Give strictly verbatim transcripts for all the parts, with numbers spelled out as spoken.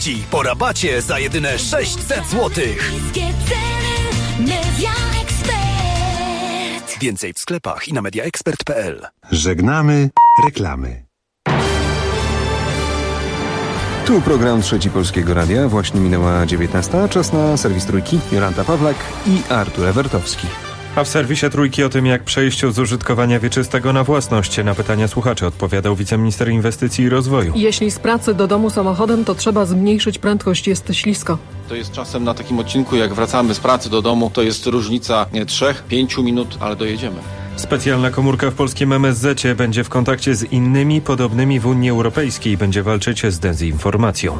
Ci po rabacie za jedyne sześćset złotych. Więcej w sklepach i na mediaexpert kropka p l. Żegnamy reklamy. Tu program Trzeci Polskiego Radia. Właśnie minęła dziewiętnasta. Czas na serwis Trójki. Jolanta Pawlak i Artur Ewertowski. A w serwisie Trójki o tym, jak przejść z użytkowania wieczystego na własność. Na pytania słuchaczy odpowiadał wiceminister inwestycji i rozwoju. Jeśli z pracy do domu samochodem, to trzeba zmniejszyć prędkość, jest ślisko. To jest czasem na takim odcinku, jak wracamy z pracy do domu, to jest różnica nie trzech, pięciu minut, ale dojedziemy. Specjalna komórka w polskim M S Z będzie w kontakcie z innymi podobnymi w Unii Europejskiej. Będzie walczyć z dezinformacją.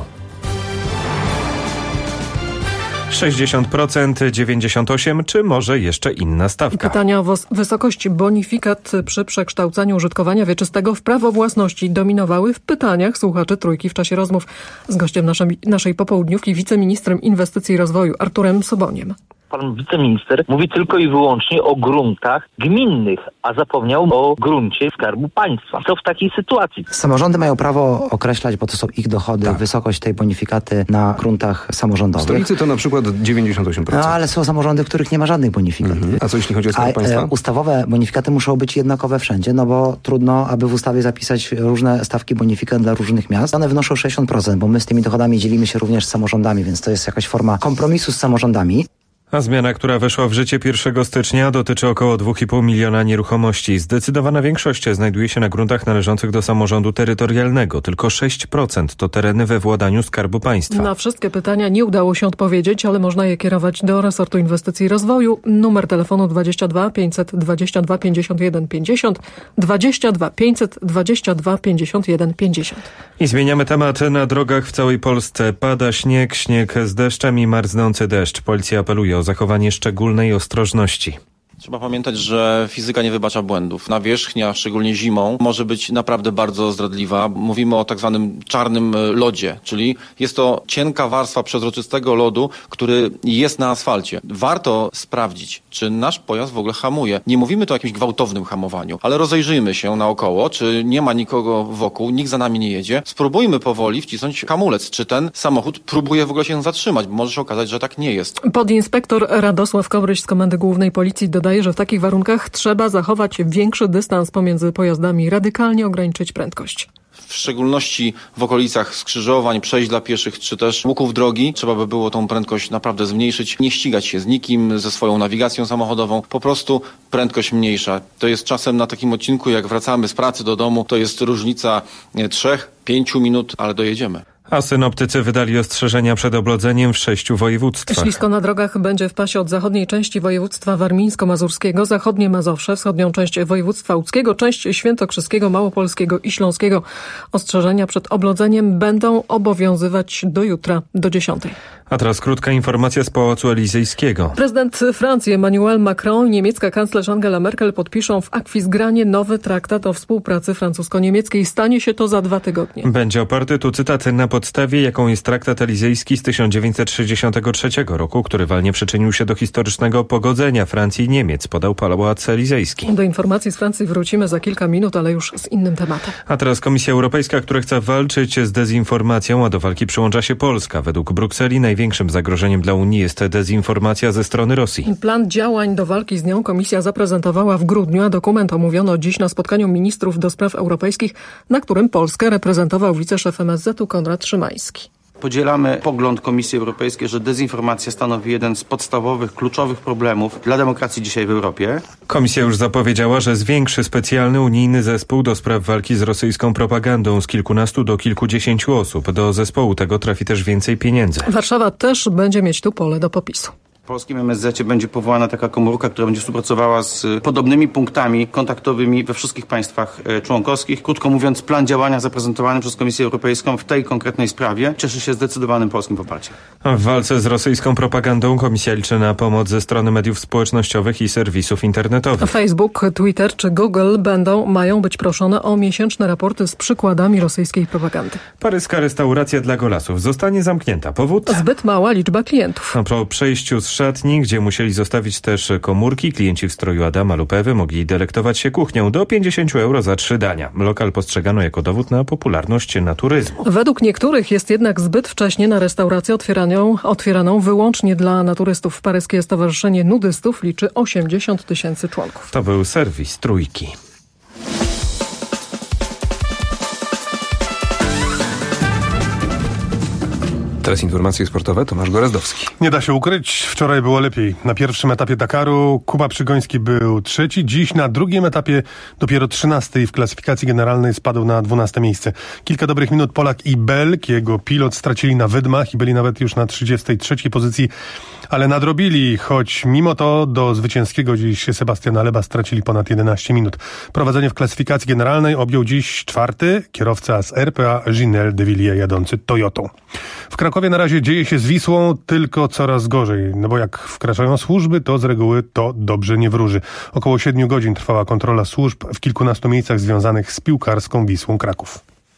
sześćdziesiąt procent, dziewięćdziesiąt osiem procent, czy może jeszcze inna stawka? Pytania o wysokość bonifikat przy przekształcaniu użytkowania wieczystego w prawo własności dominowały w pytaniach słuchaczy Trójki w czasie rozmów z gościem naszej, naszej popołudniówki, wiceministrem inwestycji i rozwoju Arturem Soboniem. Pan wiceminister mówi tylko i wyłącznie o gruntach gminnych, a zapomniał o gruncie Skarbu Państwa. Co w takiej sytuacji? Samorządy mają prawo określać, bo to są ich dochody, tak, wysokość tej bonifikaty na gruntach samorządowych. W stolicy to na przykład dziewięćdziesiąt osiem procent. No ale są samorządy, w których nie ma żadnych bonifikat. Mhm. A co jeśli chodzi o Skarb a, Państwa? E, ustawowe bonifikaty muszą być jednakowe wszędzie, no bo trudno, aby w ustawie zapisać różne stawki bonifikat dla różnych miast. One wynoszą sześćdziesiąt procent, bo my z tymi dochodami dzielimy się również z samorządami, więc to jest jakaś forma kompromisu z samorządami. A zmiana, która weszła w życie pierwszego stycznia, dotyczy około dwa i pół miliona nieruchomości. Zdecydowana większość znajduje się na gruntach należących do samorządu terytorialnego. Tylko sześć procent to tereny we władaniu Skarbu Państwa. Na wszystkie pytania nie udało się odpowiedzieć, ale można je kierować do resortu inwestycji i rozwoju. Numer telefonu dwadzieścia dwa pięćset dwadzieścia dwa pięćdziesiąt jeden pięćdziesiąt, dwadzieścia dwa pięćset dwadzieścia dwa pięćdziesiąt jeden pięćdziesiąt. I zmieniamy temat. Na drogach w całej Polsce pada śnieg, śnieg z deszczem i marznący deszcz. Policja apeluje o zachowanie szczególnej ostrożności. Trzeba pamiętać, że fizyka nie wybacza błędów. Nawierzchnia, szczególnie zimą, może być naprawdę bardzo zdradliwa. Mówimy o tak zwanym czarnym lodzie, czyli jest to cienka warstwa przezroczystego lodu, który jest na asfalcie. Warto sprawdzić, czy nasz pojazd w ogóle hamuje. Nie mówimy tu o jakimś gwałtownym hamowaniu, ale rozejrzyjmy się naokoło, czy nie ma nikogo wokół, nikt za nami nie jedzie. Spróbujmy powoli wcisnąć hamulec, czy ten samochód próbuje w ogóle się zatrzymać, bo może się okazać, że tak nie jest. Podinspektor Radosław Kobryś z Komendy Głównej Policji dodaje, że w takich warunkach trzeba zachować większy dystans pomiędzy pojazdami, radykalnie ograniczyć prędkość. W szczególności w okolicach skrzyżowań, przejść dla pieszych, czy też łuków drogi, trzeba by było tą prędkość naprawdę zmniejszyć, nie ścigać się z nikim, ze swoją nawigacją samochodową, po prostu prędkość mniejsza. To jest czasem na takim odcinku, jak wracamy z pracy do domu, to jest różnica trzech, pięciu minut, ale dojedziemy. A synoptycy wydali ostrzeżenia przed oblodzeniem w sześciu województwach. Ślisko na drogach będzie w pasie od zachodniej części województwa warmińsko-mazurskiego, zachodnie Mazowsze, wschodnią część województwa łódzkiego, część świętokrzyskiego, małopolskiego i śląskiego. Ostrzeżenia przed oblodzeniem będą obowiązywać do jutra, do dziesiątej. A teraz krótka informacja z Pałacu Elizejskiego. Prezydent Francji Emmanuel Macron i niemiecka kanclerz Angela Merkel podpiszą w Akwizgranie nowy traktat o współpracy francusko-niemieckiej. Stanie się to za dwa tygodnie. Będzie oparty, tu cytat, na podstawie, jaką jest traktat elizejski z tysiąc dziewięćset sześćdziesiątego trzeciego roku, który walnie przyczynił się do historycznego pogodzenia Francji i Niemiec, podał Pałac Elizejski. Do informacji z Francji wrócimy za kilka minut, ale już z innym tematem. A teraz Komisja Europejska, która chce walczyć z dezinformacją, a do walki przyłącza się Polska. Według Brukseli największym zagrożeniem dla Unii jest dezinformacja ze strony Rosji. Plan działań do walki z nią Komisja zaprezentowała w grudniu, a dokument omówiono dziś na spotkaniu ministrów do spraw europejskich, na którym Polskę reprezentował wiceszef M S Z-u Konrad Szymański. Podzielamy pogląd Komisji Europejskiej, że dezinformacja stanowi jeden z podstawowych, kluczowych problemów dla demokracji dzisiaj w Europie. Komisja już zapowiedziała, że zwiększy specjalny unijny zespół do spraw walki z rosyjską propagandą z kilkunastu do kilkudziesięciu osób. Do zespołu tego trafi też więcej pieniędzy. Warszawa też będzie mieć tu pole do popisu. W polskim M S Z-cie będzie powołana taka komórka, która będzie współpracowała z podobnymi punktami kontaktowymi we wszystkich państwach członkowskich. Krótko mówiąc, plan działania zaprezentowany przez Komisję Europejską w tej konkretnej sprawie cieszy się zdecydowanym polskim poparciem. W walce z rosyjską propagandą Komisja liczy na pomoc ze strony mediów społecznościowych i serwisów internetowych. Facebook, Twitter czy Google będą, mają być proszone o miesięczne raporty z przykładami rosyjskiej propagandy. Paryska restauracja dla golasów zostanie zamknięta. Powód? Zbyt mała liczba klientów. Po przejściu z szatni, gdzie musieli zostawić też komórki. Klienci w stroju Adama lub Ewy mogli delektować się kuchnią do pięćdziesiąt euro za trzy dania. Lokal postrzegano jako dowód na popularność naturyzmu. Według niektórych jest jednak zbyt wcześnie na restaurację otwieraną, otwieraną wyłącznie dla naturystów. Paryskie Stowarzyszenie Nudystów liczy osiemdziesiąt tysięcy członków. To był serwis Trójki. Teraz informacje sportowe, Tomasz Gorazdowski. Nie da się ukryć, wczoraj było lepiej. Na pierwszym etapie Dakaru Kuba Przygoński był trzeci, dziś na drugim etapie dopiero trzynasty i w klasyfikacji generalnej spadł na dwunaste miejsce. Kilka dobrych minut Polak i Belk, jego pilot, stracili na wydmach i byli nawet już na trzydziestej trzeciej pozycji, ale nadrobili, choć mimo to do zwycięskiego dziś Sebastiana Leba stracili ponad jedenaście minut. Prowadzenie w klasyfikacji generalnej objął dziś czwarty kierowca z R P A Ginel de Villiers jadący Toyotą. W Krakowie na razie dzieje się z Wisłą tylko coraz gorzej, no bo jak wkraczają służby, to z reguły to dobrze nie wróży. Około siedmiu godzin trwała kontrola służb w kilkunastu miejscach związanych z piłkarską Wisłą Kraków.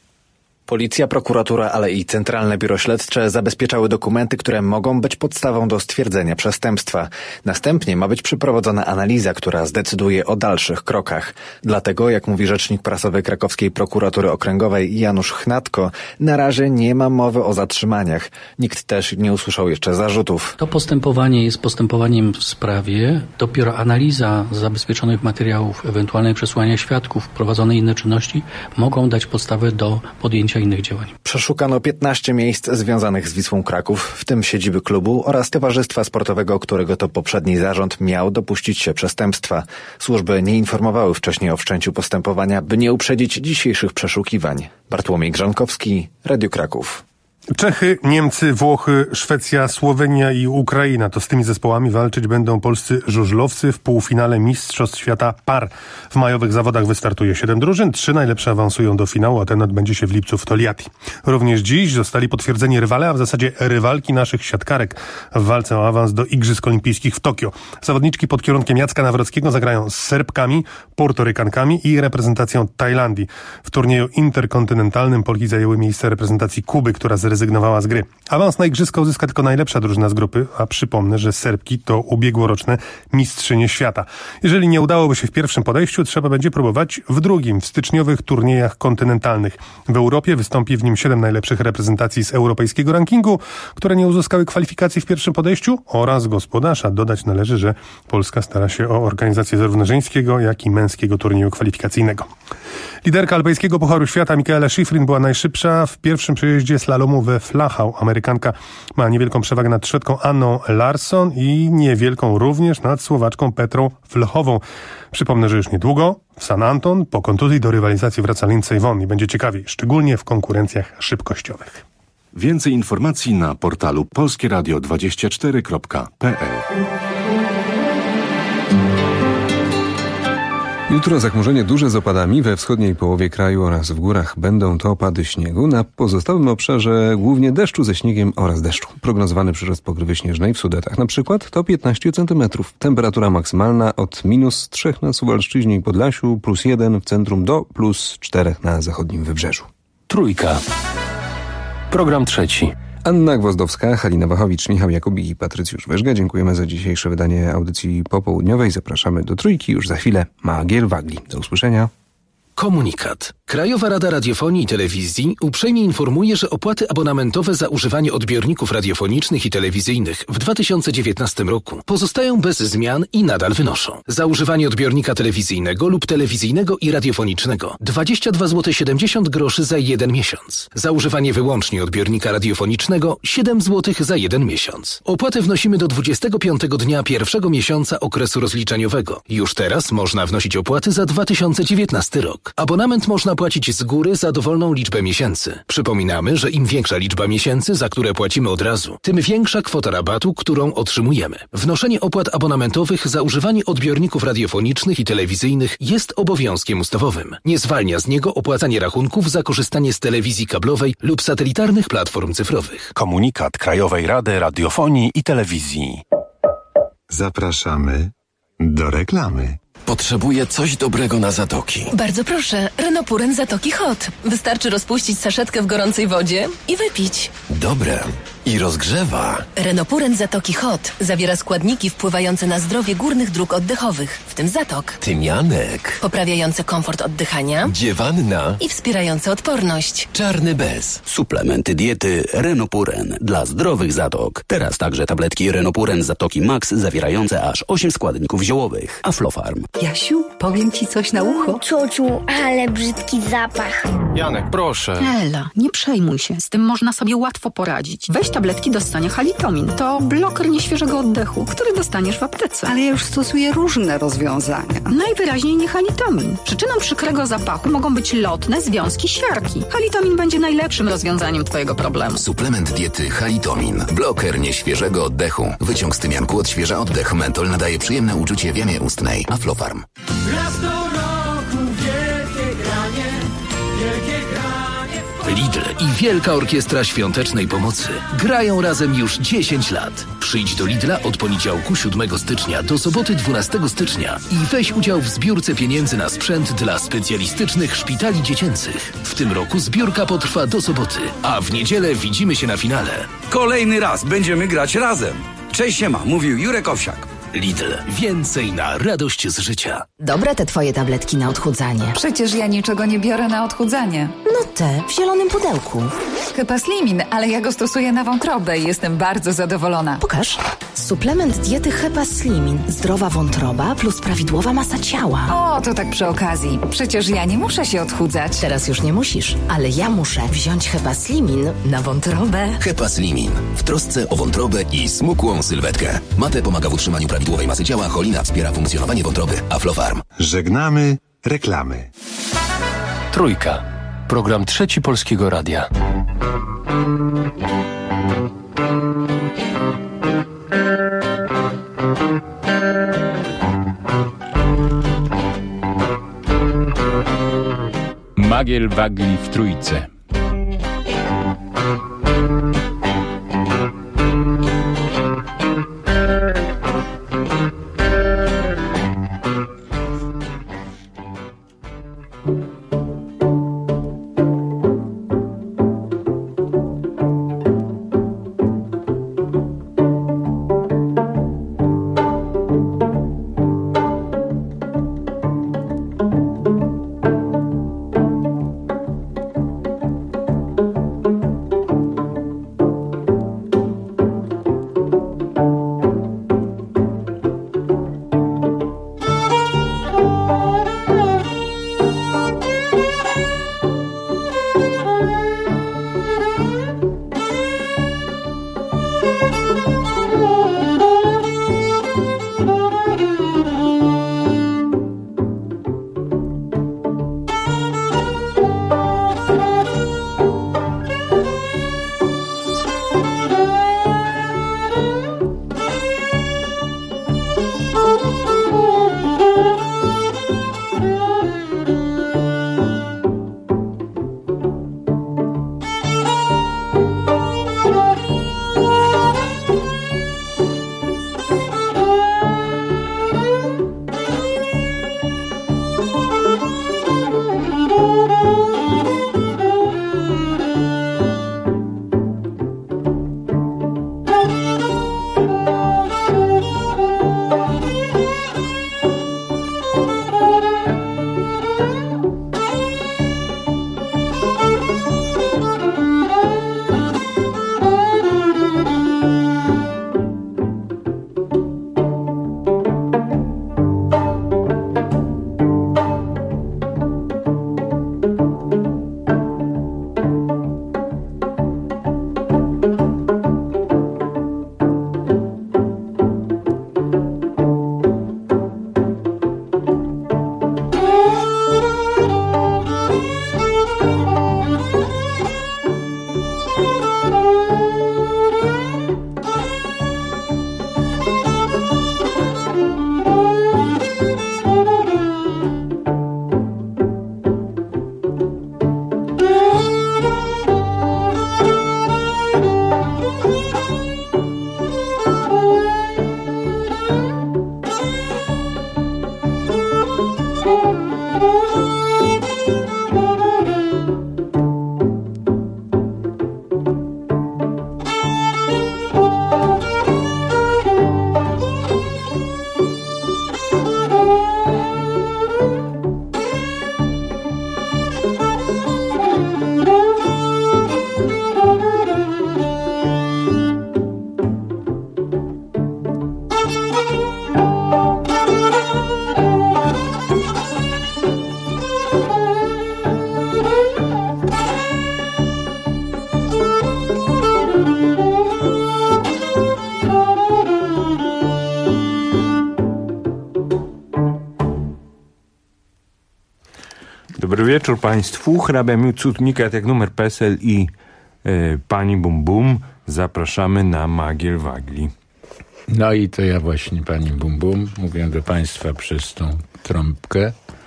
Policja, prokuratura, ale i Centralne Biuro Śledcze zabezpieczały dokumenty, które mogą być podstawą do stwierdzenia przestępstwa. Następnie ma być przeprowadzona analiza, która zdecyduje o dalszych krokach. Dlatego, jak mówi rzecznik prasowy Krakowskiej Prokuratury Okręgowej Janusz Chnatko, na razie nie ma mowy o zatrzymaniach. Nikt też nie usłyszał jeszcze zarzutów. To postępowanie jest postępowaniem w sprawie. Dopiero analiza zabezpieczonych materiałów, ewentualne przesłania świadków, prowadzone inne czynności mogą dać podstawę do podjęcia innych działań. Przeszukano piętnaście miejsc związanych z Wisłą Kraków, w tym siedziby klubu oraz towarzystwa sportowego, którego to poprzedni zarząd miał dopuścić się przestępstwa. Służby nie informowały wcześniej o wszczęciu postępowania, by nie uprzedzić dzisiejszych przeszukiwań. Bartłomiej Grzonkowski, Radio Kraków. Czechy, Niemcy, Włochy, Szwecja, Słowenia i Ukraina. To z tymi zespołami walczyć będą polscy żużlowcy w półfinale Mistrzostw Świata Par. W majowych zawodach wystartuje siedem drużyn, trzy najlepsze awansują do finału, a ten odbędzie się w lipcu w Toliati. Również dziś zostali potwierdzeni rywale, a w zasadzie rywalki naszych siatkarek w walce o awans do Igrzysk Olimpijskich w Tokio. Zawodniczki pod kierunkiem Jacka Nawrockiego zagrają z Serbkami, Portorykankami i reprezentacją Tajlandii. W turnieju interkontynentalnym Polki zajęły miejsce reprezentacji Kuby, która zrezygnowała z gry. Awans na Igrzyska uzyska tylko najlepsza drużyna z grupy, a przypomnę, że Serbki to ubiegłoroczne mistrzynie świata. Jeżeli nie udałoby się w pierwszym podejściu, trzeba będzie próbować w drugim, w styczniowych turniejach kontynentalnych. W Europie wystąpi w nim siedem najlepszych reprezentacji z europejskiego rankingu, które nie uzyskały kwalifikacji w pierwszym podejściu oraz gospodarza. Dodać należy, że Polska stara się o organizację zarówno żeńskiego, jak i męskiego turnieju kwalifikacyjnego. Liderka alpejskiego Pucharu Świata Michaela Schifrin była najszybsza w pierwszym przejeździe slalomu we Flachau. Amerykanka ma niewielką przewagę nad Szwedką Anną Larsson i niewielką również nad Słowaczką Petrą Vlhovą. Przypomnę, że już niedługo w San Anton po kontuzji do rywalizacji wraca Lindsey Vonn i będzie ciekawiej, szczególnie w konkurencjach szybkościowych. Więcej informacji na portalu polskie radio dwadzieścia cztery kropka p l. Jutro zachmurzenie duże z opadami we wschodniej połowie kraju oraz w górach. Będą to opady śniegu. Na pozostałym obszarze głównie deszczu ze śniegiem oraz deszczu. Prognozowany przyrost pokrywy śnieżnej w Sudetach na przykład to piętnaście centymetrów. Temperatura maksymalna od minus trzech na Suwalszczyźnie i Podlasiu, plus jeden w centrum do plus czterech na zachodnim wybrzeżu. Trójka. Program trzeci. Anna Gwozdowska, Halina Wachowicz, Michał Jakubi i Patrycjusz Weżga. Dziękujemy za dzisiejsze wydanie audycji popołudniowej. Zapraszamy do Trójki już za chwilę. Magiel Wagli. Do usłyszenia. Komunikat. Krajowa Rada Radiofonii i Telewizji uprzejmie informuje, że opłaty abonamentowe za używanie odbiorników radiofonicznych i telewizyjnych w dwa tysiące dziewiętnastym roku pozostają bez zmian i nadal wynoszą. Za używanie odbiornika telewizyjnego lub telewizyjnego i radiofonicznego dwadzieścia dwa złote siedemdziesiąt groszy za jeden miesiąc. Za używanie wyłącznie odbiornika radiofonicznego siedem złotych za jeden miesiąc. Opłatę wnosimy do dwudziestego piątego dnia pierwszego miesiąca okresu rozliczeniowego. Już teraz można wnosić opłaty za dwa tysiące dziewiętnasty rok. Abonament można płacić z góry za dowolną liczbę miesięcy. Przypominamy, że im większa liczba miesięcy, za które płacimy od razu, tym większa kwota rabatu, którą otrzymujemy. Wnoszenie opłat abonamentowych za używanie odbiorników radiofonicznych i telewizyjnych jest obowiązkiem ustawowym. Nie zwalnia z niego opłacanie rachunków za korzystanie z telewizji kablowej lub satelitarnych platform cyfrowych. Komunikat Krajowej Rady Radiofonii i Telewizji. Zapraszamy do reklamy. Potrzebuję coś dobrego na zatoki. Bardzo proszę, Renopuren Zatoki Hot. Wystarczy rozpuścić saszetkę w gorącej wodzie i wypić. Dobre. I rozgrzewa. Renopuren Zatoki Hot zawiera składniki wpływające na zdrowie górnych dróg oddechowych, w tym zatok. Tymianek. Poprawiające komfort oddychania. Dziewanna. I wspierające odporność. Czarny bez. Suplementy diety Renopuren dla zdrowych zatok. Teraz także tabletki Renopuren Zatoki Max zawierające aż osiem składników ziołowych. Aflofarm. Jasiu, powiem ci coś na ucho. Ciociu, ale brzydki zapach. Janek, proszę. Ela, nie przejmuj się. Z tym można sobie łatwo poradzić. Weź tabletki do ssania Halitomin. To bloker nieświeżego oddechu, który dostaniesz w aptece. Ale ja już stosuję różne rozwiązania. Najwyraźniej nie Halitomin. Przyczyną przykrego zapachu mogą być lotne związki siarki. Halitomin będzie najlepszym rozwiązaniem twojego problemu. Suplement diety Halitomin. Bloker nieświeżego oddechu. Wyciąg z tymianku odświeża oddech. Mentol nadaje przyjemne uczucie w jamie ustnej. Aflofarm. Raz do roku wielkie granie, wielkie granie. Lidl i Wielka Orkiestra Świątecznej Pomocy grają razem już dziesięć lat. Przyjdź do Lidla od poniedziałku siódmego stycznia do soboty dwunastego stycznia i weź udział w zbiórce pieniędzy na sprzęt dla specjalistycznych szpitali dziecięcych. W tym roku zbiórka potrwa do soboty, a w niedzielę widzimy się na finale. Kolejny raz będziemy grać razem. Cześć, siema, mówił Jurek Owsiak. Lidl. Więcej na radość z życia. Dobre te twoje tabletki na odchudzanie. Przecież ja niczego nie biorę na odchudzanie. No te, w zielonym pudełku. Hepaslimin, ale ja go stosuję na wątrobę i jestem bardzo zadowolona. Pokaż. Suplement diety Hepaslimin. Zdrowa wątroba plus prawidłowa masa ciała. O, to tak przy okazji. Przecież ja nie muszę się odchudzać. Teraz już nie musisz, ale ja muszę wziąć Hepaslimin na wątrobę. Hepaslimin. W trosce o wątrobę i smukłą sylwetkę. Mate pomaga w utrzymaniu prawidłowej masy ciała, cholina wspiera funkcjonowanie wątroby. Aflofarm. Żegnamy reklamy. Trójka. Program Trzeci Polskiego Radia. Magiel Wagli w Trójce. Dobry wieczór Państwu. Hrabia Miłcud Mikat jak numer P E S L i e, pani Bum Bum. Zapraszamy na Magiel Wagli. No i to ja właśnie, pani Bum Bum, mówię do Państwa przez tą trąbkę.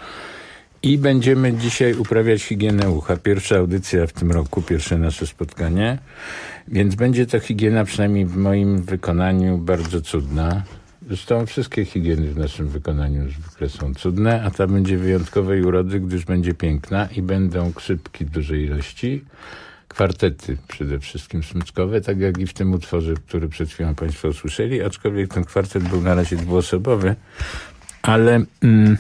I będziemy dzisiaj uprawiać higienę ucha. Pierwsza audycja w tym roku, pierwsze nasze spotkanie. Więc będzie to higiena, przynajmniej w moim wykonaniu, bardzo cudna. Zresztą wszystkie higieny w naszym wykonaniu zwykle są cudne, a ta będzie wyjątkowej urody, gdyż będzie piękna i będą krzypki w dużej ilości. Kwartety przede wszystkim smyczkowe, tak jak i w tym utworze, który przed chwilą Państwo usłyszeli, aczkolwiek ten kwartet był na razie dwuosobowy, ale mm,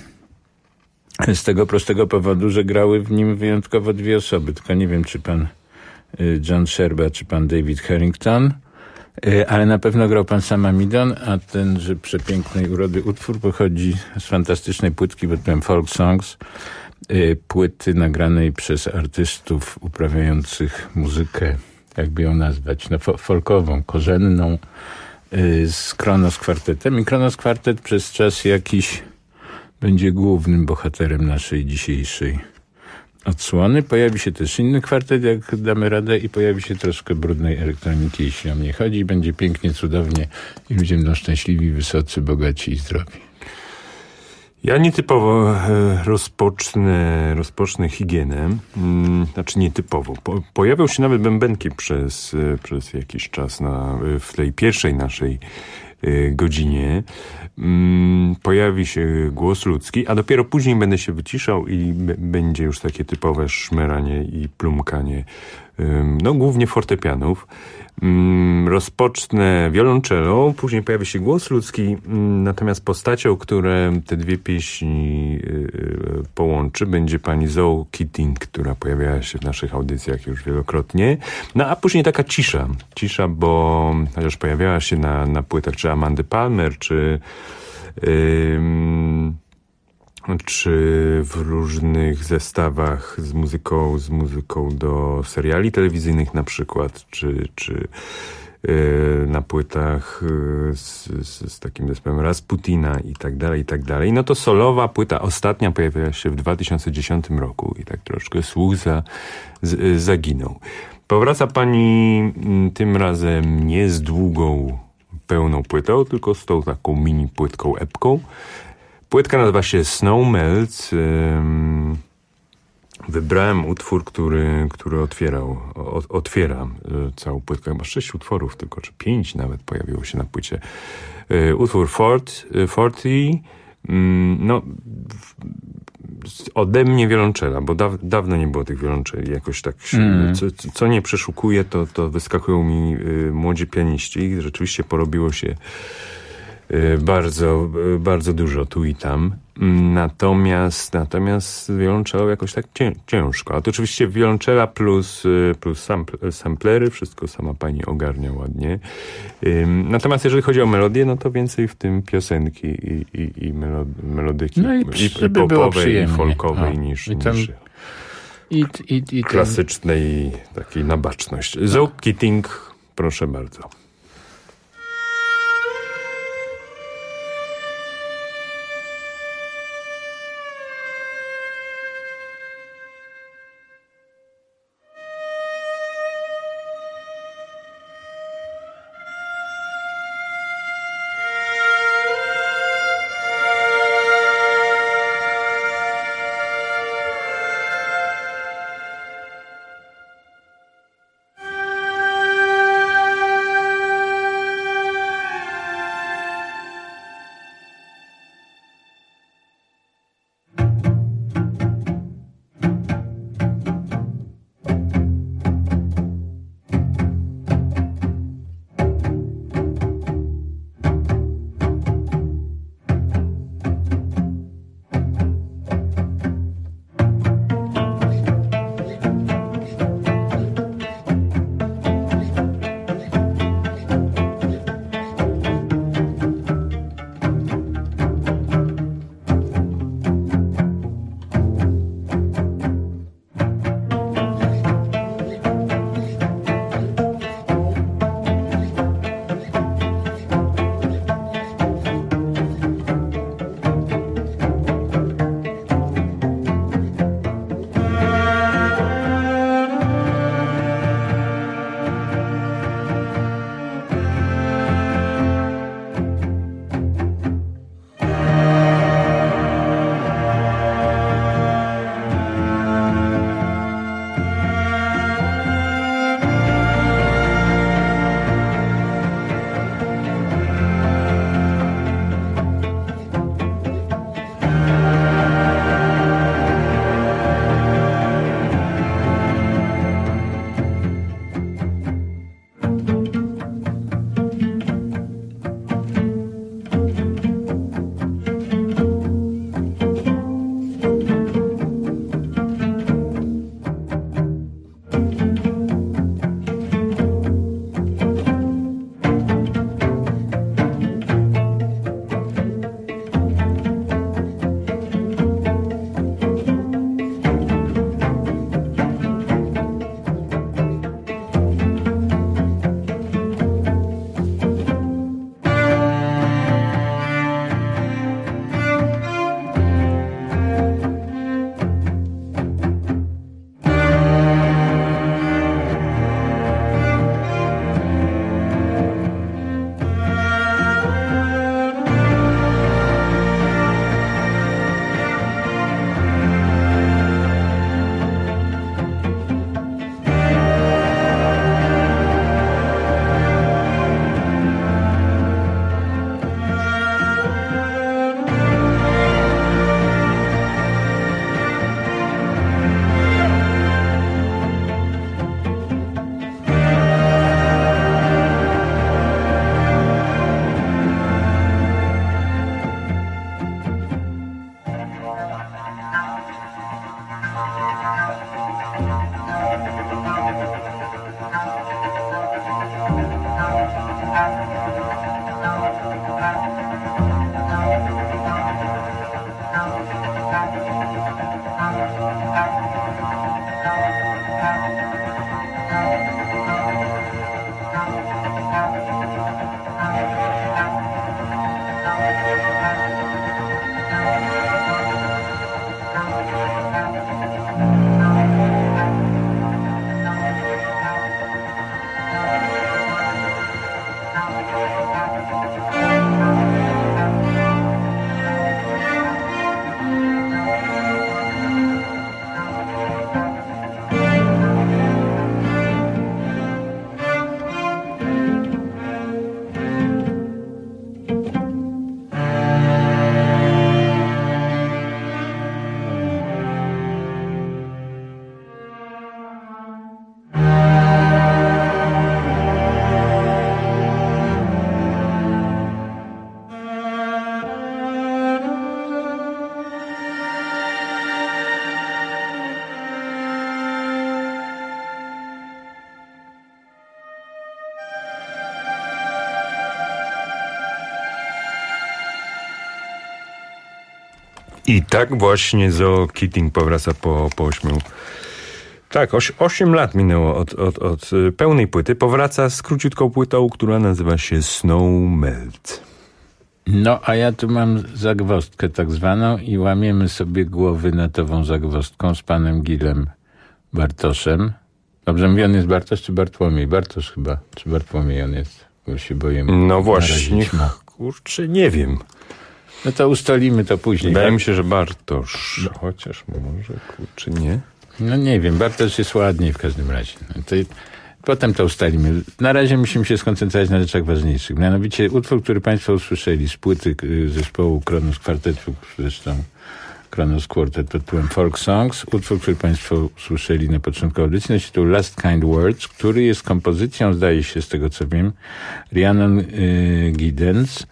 z tego prostego powodu, że grały w nim wyjątkowo dwie osoby, tylko nie wiem, czy pan y, John Sherba, czy pan David Harrington, y, ale na pewno grał pan Sam Amidon, a tenże przepięknej urody utwór pochodzi z fantastycznej płytki pod tytułem Folk Songs, płyty nagranej przez artystów uprawiających muzykę, jakby ją nazwać, no folkową, korzenną, z Kronos Kwartetem. I Kronos Kwartet przez czas jakiś będzie głównym bohaterem naszej dzisiejszej odsłony. Pojawi się też inny kwartet, jak damy radę, i pojawi się troszkę brudnej elektroniki, jeśli o mnie chodzi. Będzie pięknie, cudownie i ludzie będą szczęśliwi, wysocy, bogaci i zdrowi. Ja nietypowo rozpocznę, rozpocznę higienę, znaczy nietypowo. Po, pojawią się nawet bębenki przez, przez jakiś czas na, w tej pierwszej naszej godzinie. Pojawi się głos ludzki, a dopiero później będę się wyciszał i b- będzie już takie typowe szmeranie i plumkanie, no głównie fortepianów. Rozpocznę wiolonczelo, później pojawi się głos ludzki, natomiast postacią, które te dwie pieśni połączy, będzie pani Zoe Keating, która pojawiała się w naszych audycjach już wielokrotnie. No a później taka cisza, cisza, bo chociaż pojawiała się na, na płytach czy Amandy Palmer, czy ym, czy w różnych zestawach z muzyką, z muzyką do seriali telewizyjnych na przykład, czy, czy yy, na płytach yy, z, z, z takim zespołem Rasputina i tak dalej, i tak dalej. No to solowa płyta ostatnia pojawiła się w dwa tysiące dziesiątym roku i tak troszkę słuch za, z, zaginął. Powraca pani m, tym razem nie z długą, pełną płytą, tylko z tą taką mini płytką epką. Płytka nazywa się Snow Melts. Wybrałem utwór, który, który otwierał, otwiera całą płytkę. Chyba sześć utworów tylko, czy pięć nawet pojawiło się na płycie. Utwór czterdzieści. No, ode mnie wiolonczela, bo da, dawno nie było tych wiolonczeli. Jakoś tak, mm. co, co nie przeszukuję, to, to wyskakują mi młodzi pianiści. Rzeczywiście porobiło się bardzo, bardzo dużo tu i tam. Natomiast, natomiast wiolonczelą jakoś tak ciężko. A to oczywiście wiolonczela plus, plus sampl, samplery, wszystko sama pani ogarnia ładnie. Natomiast jeżeli chodzi o melodię, no to więcej w tym piosenki i, i, i melodyki no i, i, i popowej, i folkowej o, niż, i tam, niż i, i, i klasycznej takiej na baczność. Zoe Keating, proszę bardzo. I tak właśnie Zoo Keating powraca po, po ośmiu... Tak, oś, osiem lat minęło od, od, od pełnej płyty. Powraca z króciutką płytą, która nazywa się Snow Melt. No, a ja tu mam zagwozdkę tak zwaną i łamiemy sobie głowy nad ową zagwozdką z panem Gilem Bartoszem. Dobrze mówię, on jest Bartosz czy Bartłomiej? Bartosz chyba. Czy Bartłomiej on jest? Bo się boję. No właśnie, kurczę, nie wiem. No to ustalimy to później. Wydaje tak? mi się, że Bartosz. No. Chociaż może, kurczę, nie. No nie wiem, Bartosz jest ładniej w każdym razie. No to, potem to ustalimy. Na razie musimy się skoncentrować na rzeczach ważniejszych. Mianowicie utwór, który państwo usłyszeli z płyty zespołu Kronos Kwartetu, zresztą Kronos Quartet pod tytułem Folk Songs. Utwór, który państwo usłyszeli na początku audycji, nosi tytuł Last Kind Words, który jest kompozycją, zdaje się z tego co wiem, Rhiannon y, Giddens,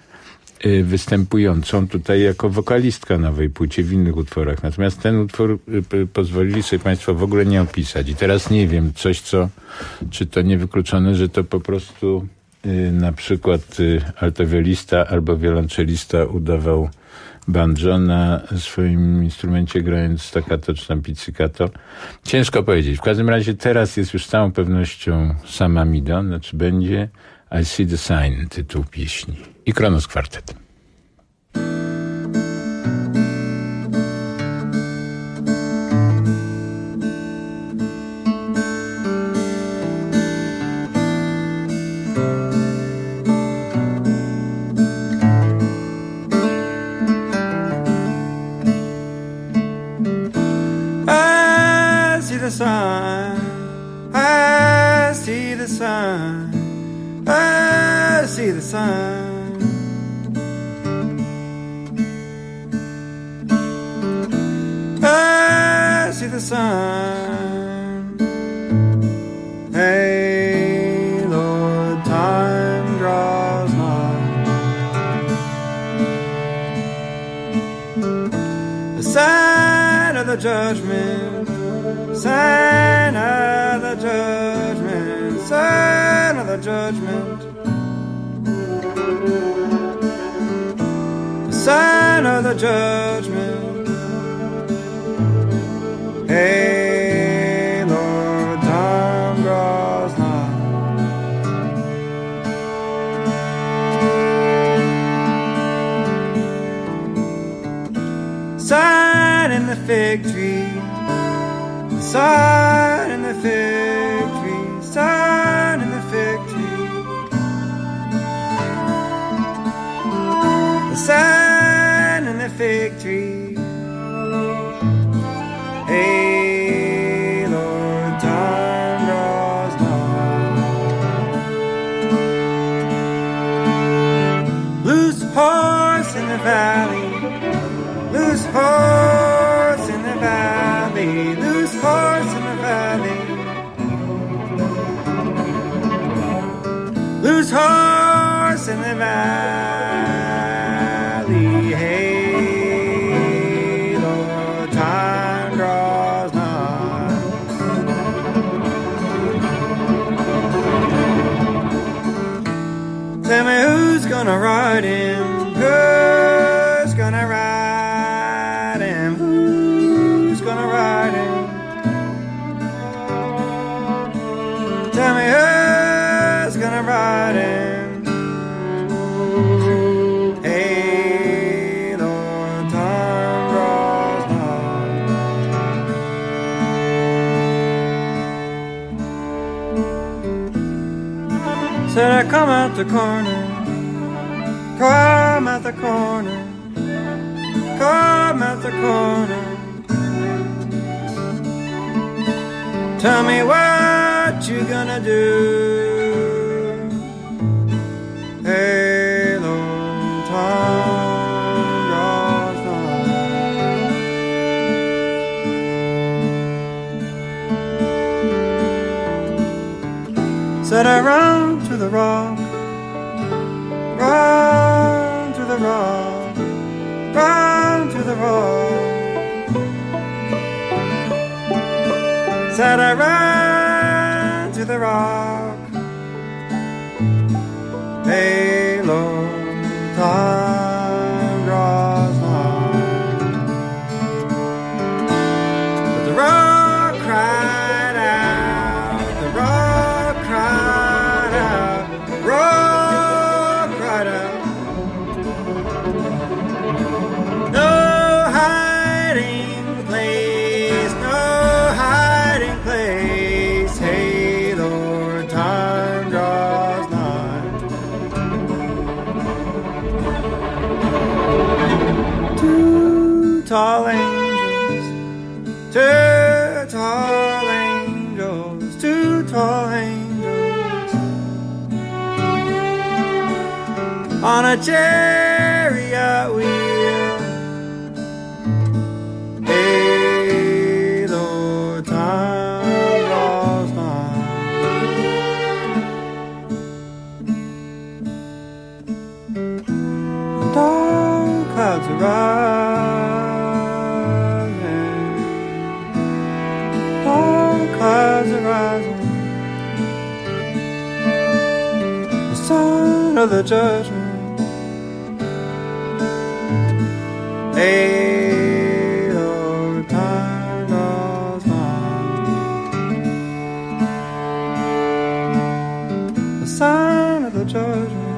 występującą tutaj jako wokalistka na nowej płycie w innych utworach. Natomiast ten utwór pozwolili sobie państwo w ogóle nie opisać. I teraz nie wiem, coś co, czy to niewykluczone, że to po prostu y, na przykład y, altowiolista albo wiolonczelista udawał banjo na swoim instrumencie grając staccato czy tam pizzicato. Ciężko powiedzieć. W każdym razie teraz jest już z całą pewnością sama Mido, znaczy będzie I See the Sign, tytuł pieśni. I Kronos Kwartet. I see the sign, I see the sign, I see the sign. I see the sign. Hey, Lord, time draws nigh. The sign of the judgment, sign of the judgment, sign of the judgment. The sign of the judgment. Hey, Lord, time draws nigh. Sign in the fig tree, sign in the fig tree, sign in the fig tree. The sign in the fig tree. Hey, Lord, time draws nigh. Loose horse in the valley, loose horse in the valley, loose horse in the valley, loose horse in the valley. Hey, Lord, time draws nigh. Tell me who's gonna ride him, who's gonna ride him, who's gonna ride him. Tell me who's gonna ride him. Hey, Lord, time draws nigh. Said I come out the corner, come out the corner, come out the corner. Tell me what you gonna do. Hey, Lord, time draws nigh. Said I run to the rock, run to the rock, run to the rock. Said I run to the rock. Hey, Lord, time draws nigh. But the rock cried out, the rock cried out, rock cried out. No hiding place, no hiding place. Hey, Lord, time draws nigh. Two tall angels, two tall angels, two tall angels on a chariot wheel. Hey, Lord, time draws nigh. The dark clouds are rising, dark clouds are rising. The son of the judgment. Hey, Lord, time draws nigh. The sign of the judgment,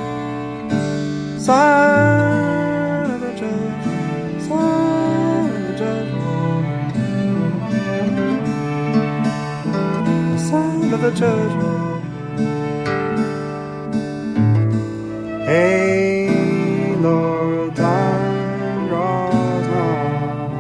sign of the judgment, sign of the judgment, the sign of the judgment. Hey, Lord, time draws nigh.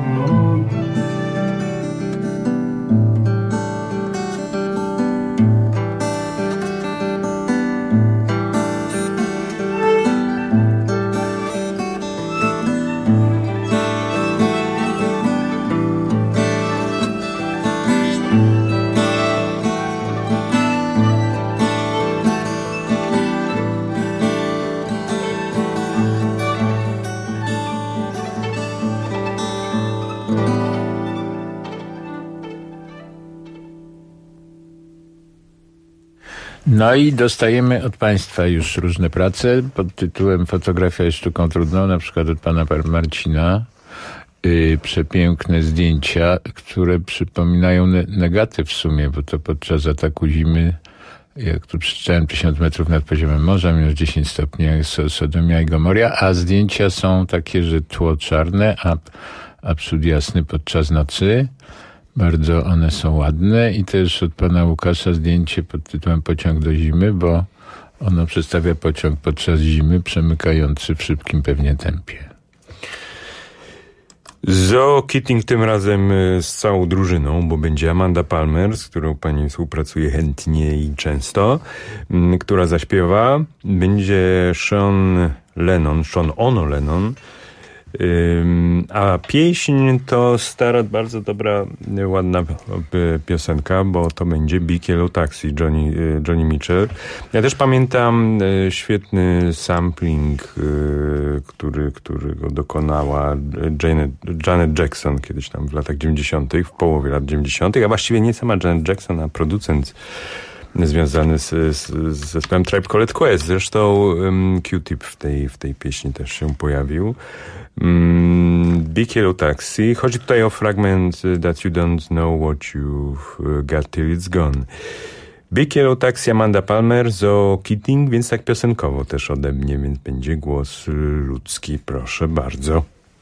No i dostajemy od Państwa już różne prace pod tytułem Fotografia jest sztuką trudną, na przykład od pana Marcina. Yy, przepiękne zdjęcia, które przypominają ne- negatyw w sumie, bo to podczas ataku zimy, jak tu przeczytałem, tysiąc metrów nad poziomem morza, minus dziesięć stopni, so- Sodomia i Gomoria, a zdjęcia są takie, że tło czarne, a, a przód jasny podczas nocy. Bardzo one są ładne i też od pana Łukasza zdjęcie pod tytułem Pociąg do zimy, bo ono przedstawia pociąg podczas zimy przemykający w szybkim pewnie tempie. Zoo Keating tym razem z całą drużyną, bo będzie Amanda Palmer, z którą pani współpracuje chętnie i często, która zaśpiewa. Będzie Sean Lennon, Sean Ono Lennon, a pieśń to stara, bardzo dobra, ładna piosenka, bo to będzie Big Yellow Taxi, Johnny, Johnny Mitchell. Ja też pamiętam świetny sampling, który, którego dokonała Janet, Janet Jackson kiedyś tam w latach dziewięćdziesiątych, w połowie lat dziewięćdziesiątych, a właściwie nie sama Janet Jackson, a producent związany z, z, z zespołem Tribe Called Quest. Zresztą um, Q-Tip w tej, w tej pieśni też się pojawił. Um, Big Yellow Taxi. Chodzi tutaj o fragment That You Don't Know What You've Got Till It's Gone. Big Yellow Taxi, Amanda Palmer, Zoe Keating, więc tak piosenkowo też ode mnie, więc będzie głos ludzki. Proszę bardzo.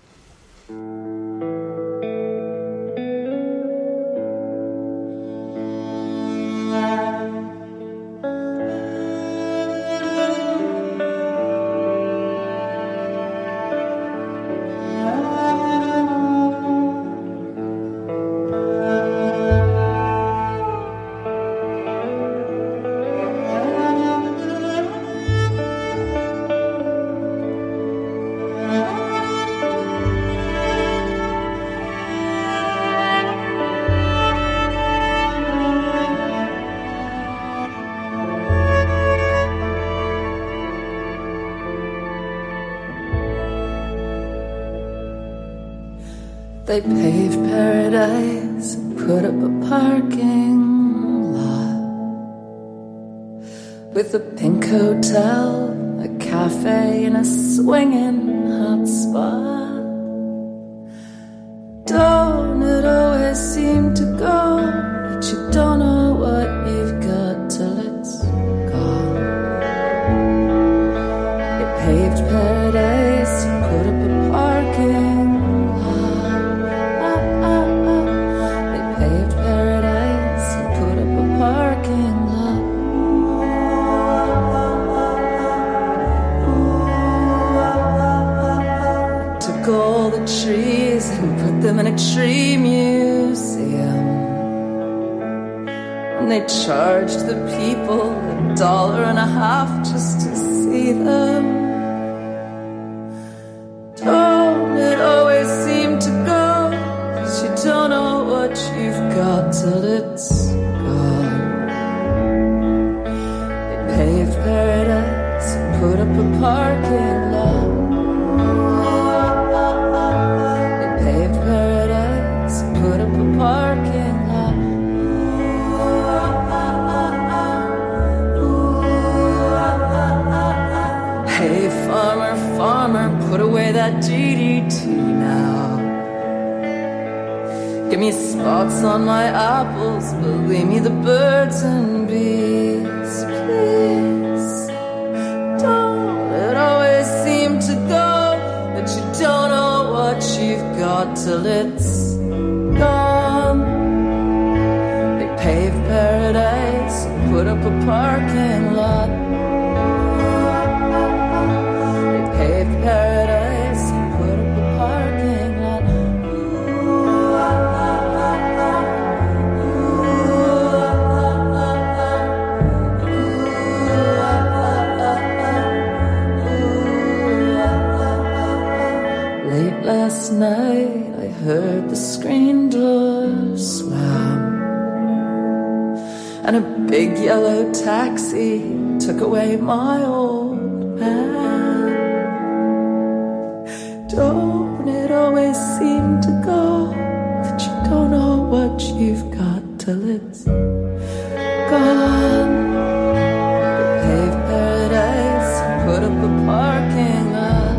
They paved paradise, put up a parking lot with a pink hotel, a cafe, and a swinging hot spot. Don't it always seem to go that you don't know what you've got till it's gone? They paved paradise, put up a parking all the trees and put them in a tree museum. And they charged the people a dollar and a half just to see them. Don't it always seem to go, 'cause you don't know what you've got till it's gone. They paved paradise and put up a parking lot. Parking lot. Hey farmer, farmer, put away that D D T now. Give me spots on my apples, but leave me the birds and bees, please. Don't it always seem to go that you don't know what you've got till it's gone? They paved paradise, put up a parking lot. They paved paradise, put up a parking lot. Late last night I heard the screen door slam, and a big yellow taxi took away my old man. Don't it always seem to go that you don't know what you've got till it's gone? They paved paradise, put up a parking lot.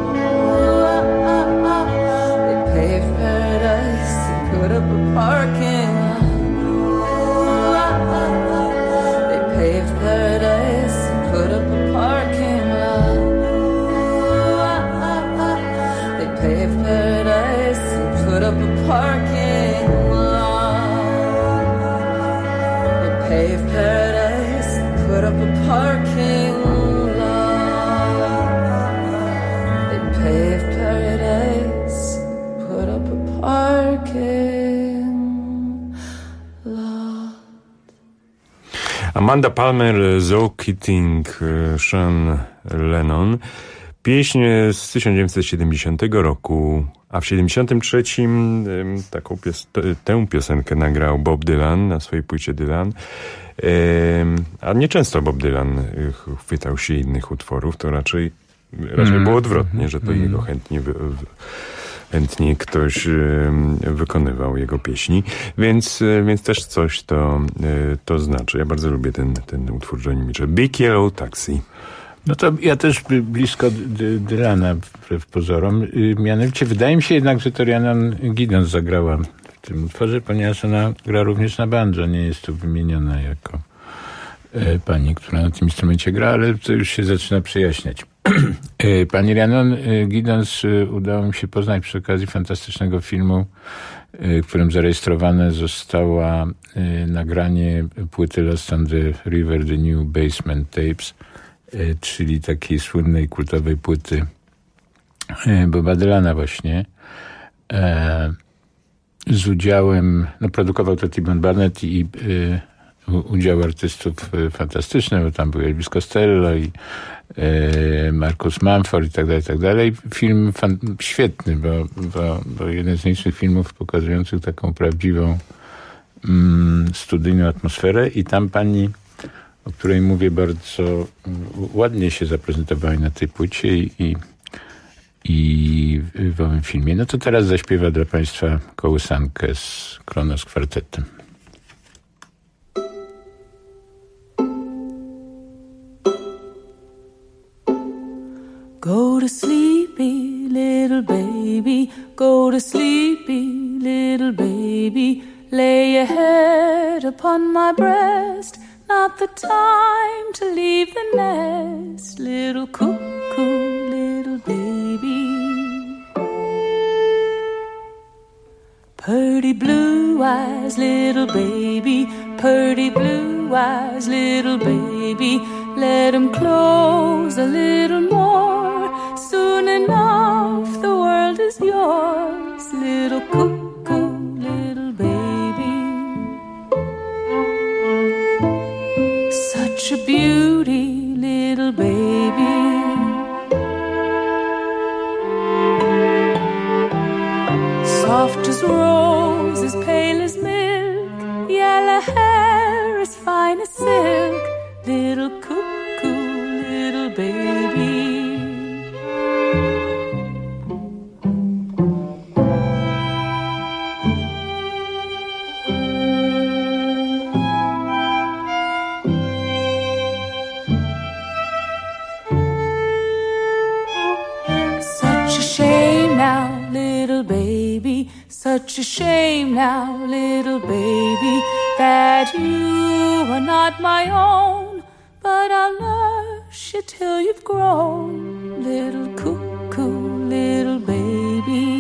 They paved paradise, put up a parking lot. They paved paradise, put up a parking lot. They paved paradise, put up a parking lot. They paved paradise, put up a parking lot. They paved paradise, put up a parking lot. Amanda Palmer, Zoe Keating, Sean Lennon. Pieśń z tysiąc dziewięćset siedemdziesiątego roku, a w siedemdziesiątym trzecim taką pios- tę piosenkę nagrał Bob Dylan na swojej płycie Dylan. A nieczęsto Bob Dylan chwytał się innych utworów, to raczej, raczej mm. było odwrotnie, że to mm. jego chętnie wy, wy, chętnie ktoś wykonywał jego pieśni, więc, więc też coś to, to znaczy. Ja bardzo lubię ten, ten utwór Johnny Mitchell. Big Yellow Taxi. No to ja też blisko Dylana, wbrew pozorom. Mianowicie wydaje mi się jednak, że to Rhiannon Giddens zagrała w tym utworze, ponieważ ona gra również na banjo. Nie jest tu wymieniona jako e, pani, która na tym instrumencie gra, ale to już się zaczyna przejaśniać. Pani Rhiannon Giddens udało mi się poznać przy okazji fantastycznego filmu, w którym zarejestrowane została nagranie płyty Lost on the River, The New Basement Tapes, czyli takiej słynnej, kultowej płyty Boba Dylana właśnie, z udziałem, no produkował to T-Bone Burnett i udział artystów fantastyczny, bo tam był Elvis Costello i Marcus Mumford i tak dalej, i tak dalej. Film fan, świetny, bo, bo, bo jeden z najlepszych filmów pokazujących taką prawdziwą mm, studyjną atmosferę i tam pani, o której mówię, bardzo ładnie się zaprezentowała na tej płycie i, i, i w owym filmie. No to teraz zaśpiewa dla państwa kołysankę z Kronos kwartetem. Go to sleepy, little baby, go to sleepy, little baby, lay your head upon my breast, not the time to leave the nest, little cuckoo, little baby. Purty blue eyes, little baby, purty blue eyes, little baby, let 'em close a little more. Soon enough the world is yours, little cuckoo, little baby. Such a beauty, little baby. Soft as rose, as pale as milk, yellow hair as fine as silk, little cuckoo, little baby. Such a shame now, little baby, such a shame now, little baby, that you are not my own, but I'll nurse you till you've grown, little cuckoo, little baby.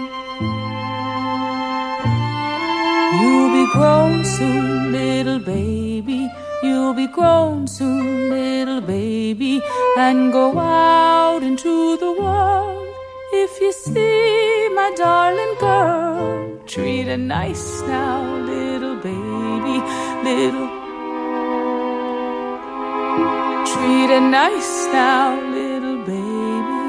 You'll be grown soon, little baby, you'll be grown soon, little baby, and go out into the world. If you see my darling girl, treat her nice now, little baby, little. Treat her nice now, little baby.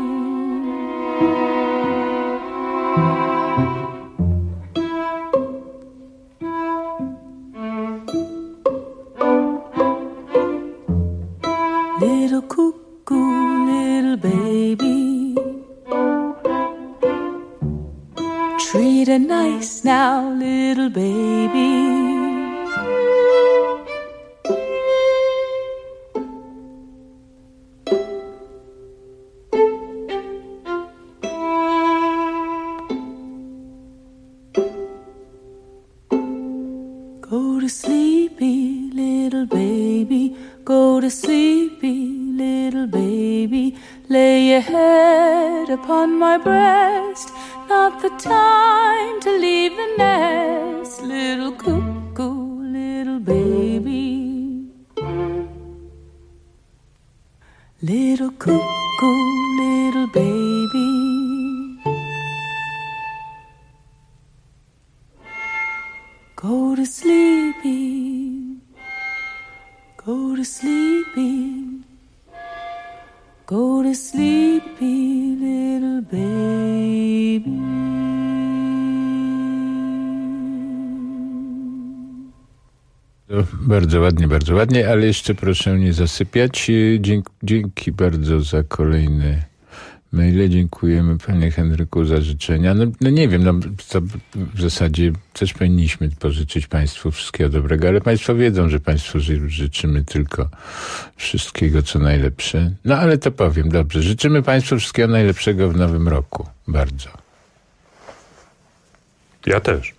Little cuckoo, little baby. Treat her nice now, little baby. Go to sleepy, little baby. Go to sleepy, little baby. Lay your head upon my breast. Not the time to leave the nest, little cuckoo, little baby. Little cuckoo, little baby. Go to sleepy, go to sleepy, go to sleepy, little baby. Bardzo ładnie, bardzo ładnie, ale jeszcze proszę nie zasypiać. Dzięki, dzięki bardzo za kolejny Maile, dziękujemy panie Henryku za życzenia. No, no nie wiem, no to w zasadzie też powinniśmy pożyczyć państwu wszystkiego dobrego, ale państwo wiedzą, że państwu ży- życzymy tylko wszystkiego, co najlepsze. No ale to powiem, dobrze. Życzymy państwu wszystkiego najlepszego w nowym roku. Bardzo. Ja też.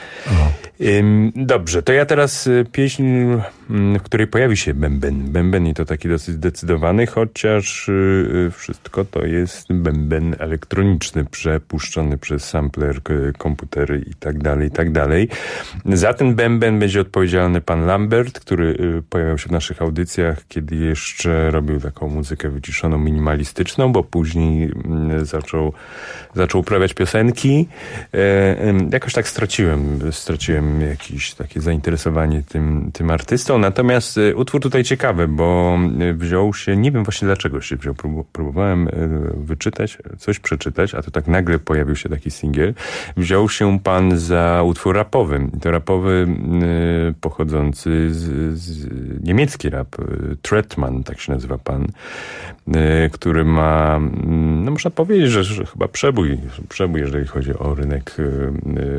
Ym, dobrze, to ja teraz y, pieśń, y, w której pojawi się bęben. Bęben i to taki dosyć zdecydowany, chociaż y, y, wszystko to jest bęben elektroniczny, przepuszczony przez sampler, k- komputery i tak dalej, i tak dalej. Za ten bęben będzie odpowiedzialny pan Lambert, który y, pojawiał się w naszych audycjach, kiedy jeszcze robił taką muzykę wyciszoną, minimalistyczną, bo później y, zaczął, zaczął uprawiać piosenki. Y, y, jakoś tak straciłem, straciłem jakieś takie zainteresowanie tym, tym artystą. Natomiast y, utwór tutaj ciekawy, bo y, wziął się, nie wiem właśnie dlaczego się wziął, prób, próbowałem y, wyczytać, coś przeczytać, a to tak nagle pojawił się taki singiel. Wziął się pan za utwór rapowy. To rapowy y, pochodzący z, z niemiecki rap, y, Trettmann, tak się nazywa pan, y, który ma, y, no można powiedzieć, że, że chyba przebój, przebój, jeżeli chodzi o rynek y, y,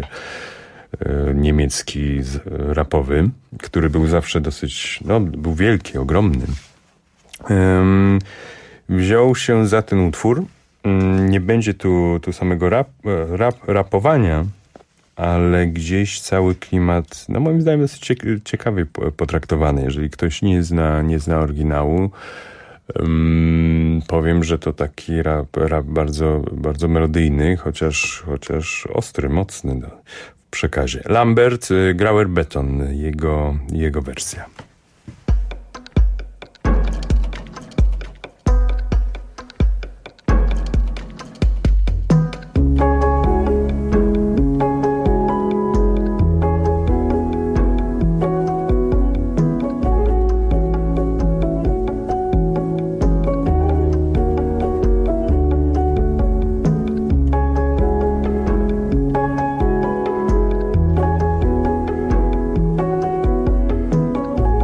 niemiecki rapowy, który był zawsze dosyć, no, był wielki, ogromny. Um, wziął się za ten utwór. Um, nie będzie tu, tu samego rap, rap, rapowania, ale gdzieś cały klimat, no moim zdaniem dosyć ciekawie potraktowany. Jeżeli ktoś nie zna, nie zna oryginału, um, powiem, że to taki rap, rap bardzo, bardzo melodyjny, chociaż, chociaż ostry, mocny. No. Przekazie. Lambert, Grauer Beton, jego, jego wersja. Thank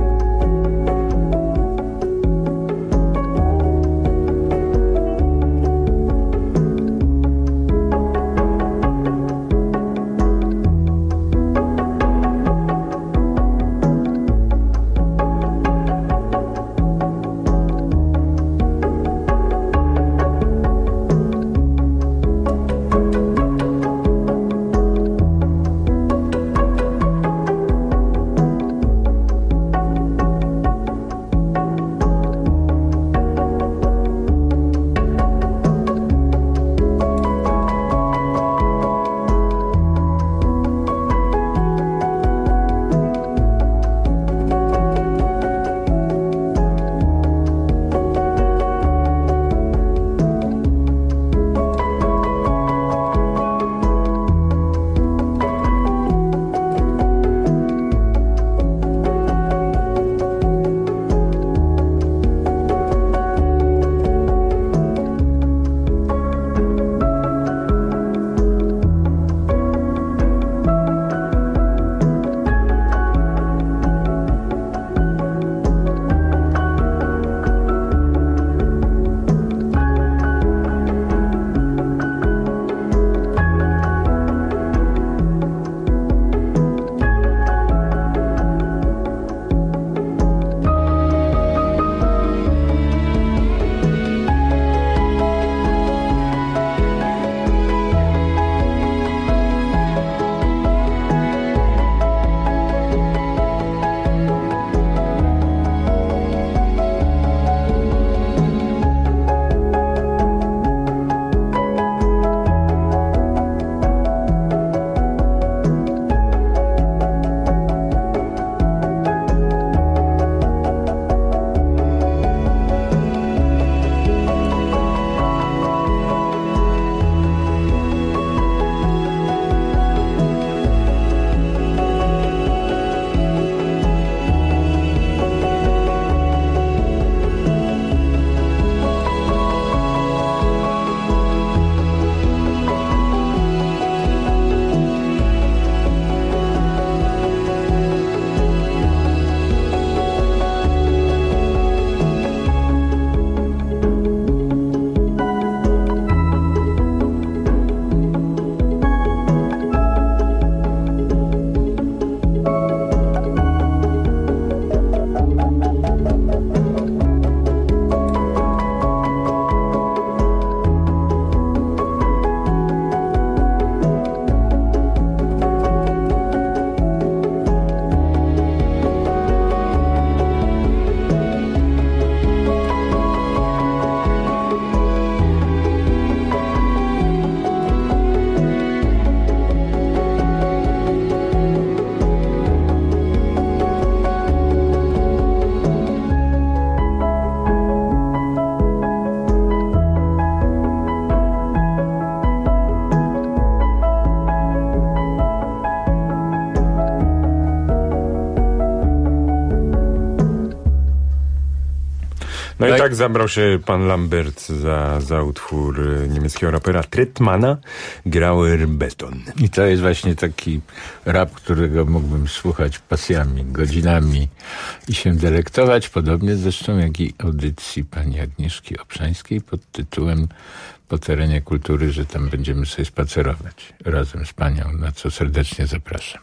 Tak zabrał się pan Lambert za, za utwór niemieckiego rapera Trettmana, Grauer Beton. I to jest właśnie taki rap, którego mógłbym słuchać pasjami, godzinami i się delektować, podobnie zresztą jak i audycji pani Agnieszki Obszańskiej pod tytułem Po terenie kultury, że tam będziemy sobie spacerować razem z panią, na co serdecznie zapraszam.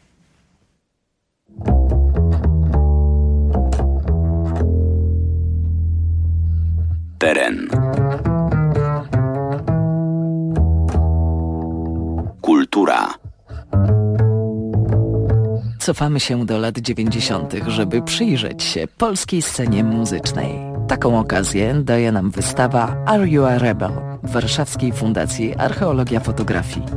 Teren. Kultura. Cofamy się do lat dziewięćdziesiątych, żeby przyjrzeć się polskiej scenie muzycznej. Taką okazję daje nam wystawa Are You a Rebel? W Warszawskiej Fundacji Archeologia Fotografii.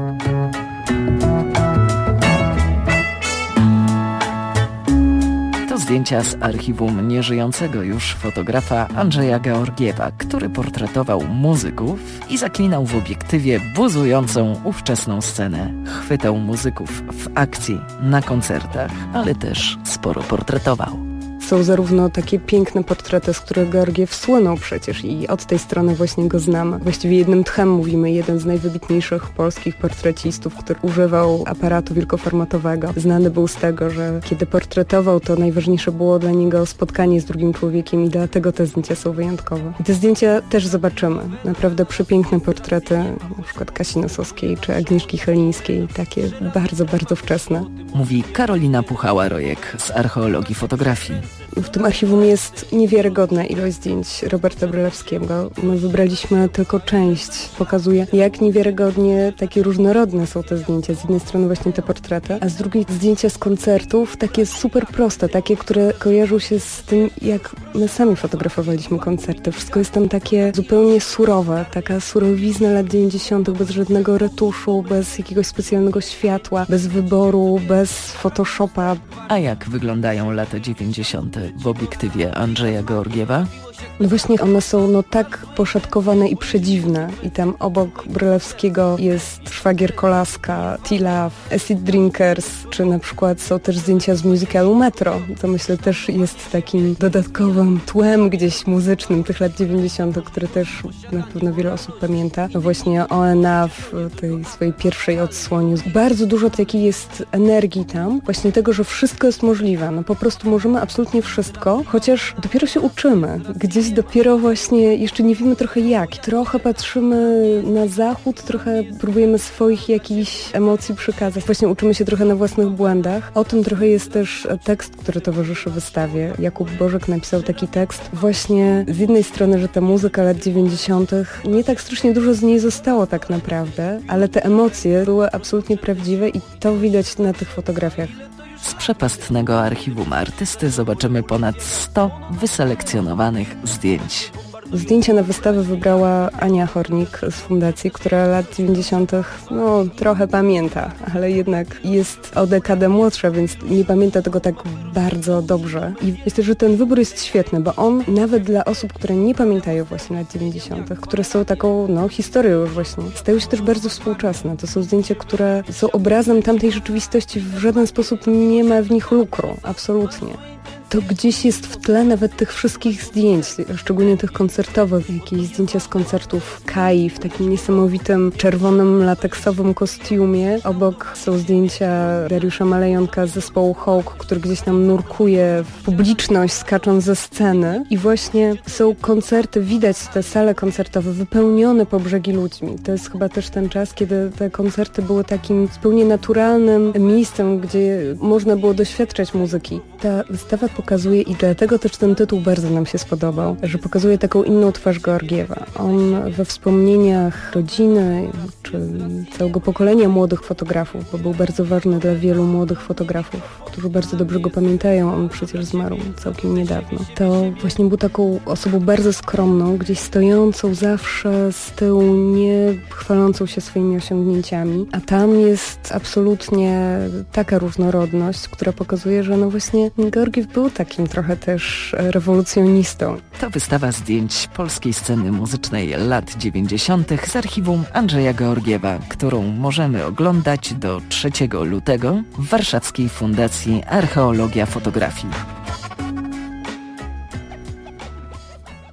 To zdjęcia z archiwum nieżyjącego już fotografa Andrzeja Georgiewa, który portretował muzyków i zaklinał w obiektywie buzującą ówczesną scenę. Chwytał muzyków w akcji, na koncertach, ale też sporo portretował. Są zarówno takie piękne portrety, z których Georgiew słynął przecież i od tej strony właśnie go znamy. Właściwie jednym tchem mówimy, jeden z najwybitniejszych polskich portrecistów, który używał aparatu wielkoformatowego. Znany był z tego, że kiedy portretował, to najważniejsze było dla niego spotkanie z drugim człowiekiem i dlatego te zdjęcia są wyjątkowe. I te zdjęcia też zobaczymy. Naprawdę przepiękne portrety, na przykład Kasi Nosowskiej czy Agnieszki Chelińskiej, takie bardzo, bardzo wczesne. Mówi Karolina Puchała-Rojek z Archeologii Fotografii. W tym archiwum jest niewiarygodna ilość zdjęć Roberta Brylewskiego. My wybraliśmy tylko część. Pokazuje, jak niewiarygodnie takie różnorodne są te zdjęcia. Z jednej strony właśnie te portrety, a z drugiej zdjęcia z koncertów, takie super proste, takie, które kojarzą się z tym, jak my sami fotografowaliśmy koncerty. Wszystko jest tam takie zupełnie surowe, taka surowizna lat dziewięćdziesiątych, bez żadnego retuszu, bez jakiegoś specjalnego światła, bez wyboru, bez Photoshopa. A jak wyglądają lata dziewięćdziesiąte w obiektywie Andrzeja Georgiewa? No właśnie, one są no tak poszatkowane i przedziwne. I tam obok Brylewskiego jest Szwagier Kolaska, T-Love, Acid Drinkers, czy na przykład są też zdjęcia z musicalu Metro. To myślę też jest takim dodatkowym tłem gdzieś muzycznym tych lat dziewięćdziesiątych, który też na pewno wiele osób pamięta. No właśnie O N A w tej swojej pierwszej odsłonie. Bardzo dużo takiej jest energii tam, właśnie tego, że wszystko jest możliwe. No po prostu możemy absolutnie wszystko, chociaż dopiero się uczymy. Gdzieś dopiero właśnie jeszcze nie wiemy trochę jak. Trochę patrzymy na zachód, trochę próbujemy swoich jakichś emocji przekazać. Właśnie uczymy się trochę na własnych błędach. O tym trochę jest też tekst, który towarzyszy wystawie. Jakub Bożek napisał taki tekst. Właśnie z jednej strony, że ta muzyka lat dziewięćdziesiątych nie tak strasznie dużo z niej zostało tak naprawdę, ale te emocje były absolutnie prawdziwe i to widać na tych fotografiach. Z przepastnego archiwum artysty zobaczymy ponad sto wyselekcjonowanych zdjęć. Zdjęcia na wystawę wybrała Ania Hornik z fundacji, która lat dziewięćdziesiątych no trochę pamięta, ale jednak jest o dekadę młodsza, więc nie pamięta tego tak bardzo dobrze. I myślę, że ten wybór jest świetny, bo on nawet dla osób, które nie pamiętają właśnie lat dziewięćdziesiątych, które są taką no historią już właśnie, stają się też bardzo współczesne. To są zdjęcia, które są obrazem tamtej rzeczywistości, w żaden sposób nie ma w nich lukru, absolutnie. To gdzieś jest w tle nawet tych wszystkich zdjęć, szczególnie tych koncertowych. Jakieś zdjęcia z koncertów Kai w takim niesamowitym czerwonym lateksowym kostiumie. Obok są zdjęcia Dariusza Malejonka z zespołu Hawk, który gdzieś tam nurkuje w publiczność, skacząc ze sceny. I właśnie są koncerty, widać te sale koncertowe wypełnione po brzegi ludźmi. To jest chyba też ten czas, kiedy te koncerty były takim zupełnie naturalnym miejscem, gdzie można było doświadczać muzyki. Ta wystawa pokazuje, i dlatego też ten tytuł bardzo nam się spodobał, że pokazuje taką inną twarz Georgiewa. On we wspomnieniach rodziny, czy całego pokolenia młodych fotografów, bo był bardzo ważny dla wielu młodych fotografów, którzy bardzo dobrze go pamiętają, on przecież zmarł całkiem niedawno. To właśnie był taką osobą bardzo skromną, gdzieś stojącą zawsze z tyłu, nie chwalącą się swoimi osiągnięciami, a tam jest absolutnie taka różnorodność, która pokazuje, że no właśnie Georgiew był takim trochę też rewolucjonistą. To wystawa zdjęć polskiej sceny muzycznej lat dziewięćdziesiątych z archiwum Andrzeja Georgiewa, którą możemy oglądać do trzeciego lutego w Warszawskiej Fundacji Archeologia Fotografii.